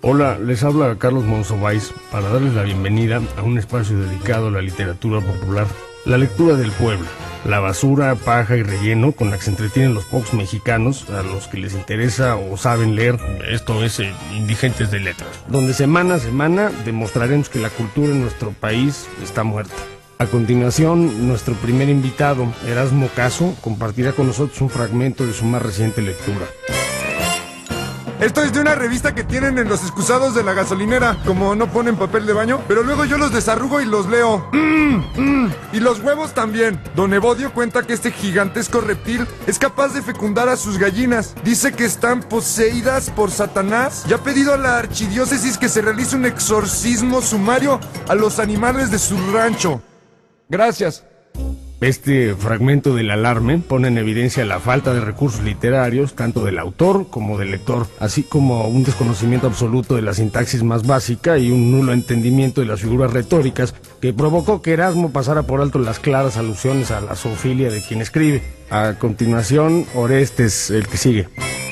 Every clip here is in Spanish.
Hola, les habla Carlos Monsiváis para darles la bienvenida a un espacio dedicado a la literatura popular, la lectura del pueblo, la basura, paja y relleno con la que se entretienen los pocos mexicanos a los que les interesa o saben leer, esto es Indigentes de Letras, donde semana a semana demostraremos que la cultura en nuestro país está muerta. A continuación, nuestro primer invitado, Erasmo Caso, compartirá con nosotros un fragmento de su más reciente lectura. Esto es de una revista que tienen en los excusados de la gasolinera. Como no ponen papel de baño, pero luego yo los desarrugo y los leo. Y los huevos también. Don Evodio cuenta que este gigantesco reptil es capaz de fecundar a sus gallinas. Dice que están poseídas por Satanás y ha pedido a la archidiócesis que se realice un exorcismo sumario a los animales de su rancho. Gracias. Este fragmento del Alarme pone en evidencia la falta de recursos literarios, tanto del autor como del lector, así como un desconocimiento absoluto de la sintaxis más básica y un nulo entendimiento de las figuras retóricas que provocó que Erasmo pasara por alto las claras alusiones a la zoofilia de quien escribe. A continuación, Orestes, el que sigue.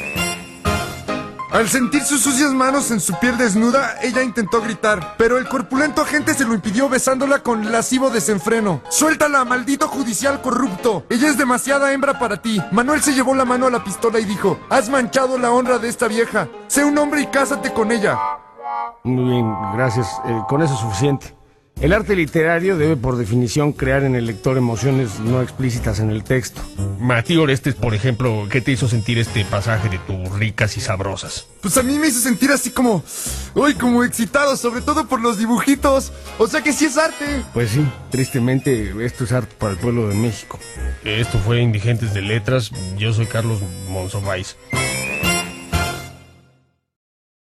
Al sentir sus sucias manos en su piel desnuda, ella intentó gritar, pero el corpulento agente se lo impidió besándola con lascivo desenfreno. ¡Suéltala, maldito judicial corrupto! Ella es demasiada hembra para ti. Manuel se llevó la mano a la pistola y dijo: has manchado la honra de esta vieja. Sé un hombre y cásate con ella. Muy bien, gracias. Con eso es suficiente. El arte literario debe, por definición, crear en el lector emociones no explícitas en el texto. A ti, Orestes, por ejemplo, ¿qué te hizo sentir este pasaje de tus ricas y sabrosas? Pues a mí me hizo sentir así como... ¡Uy! Como excitado, sobre todo por los dibujitos. O sea que sí es arte. Pues sí, tristemente, esto es arte para el pueblo de México. Esto fue Indigentes de Letras. Yo soy Carlos Monsiváis.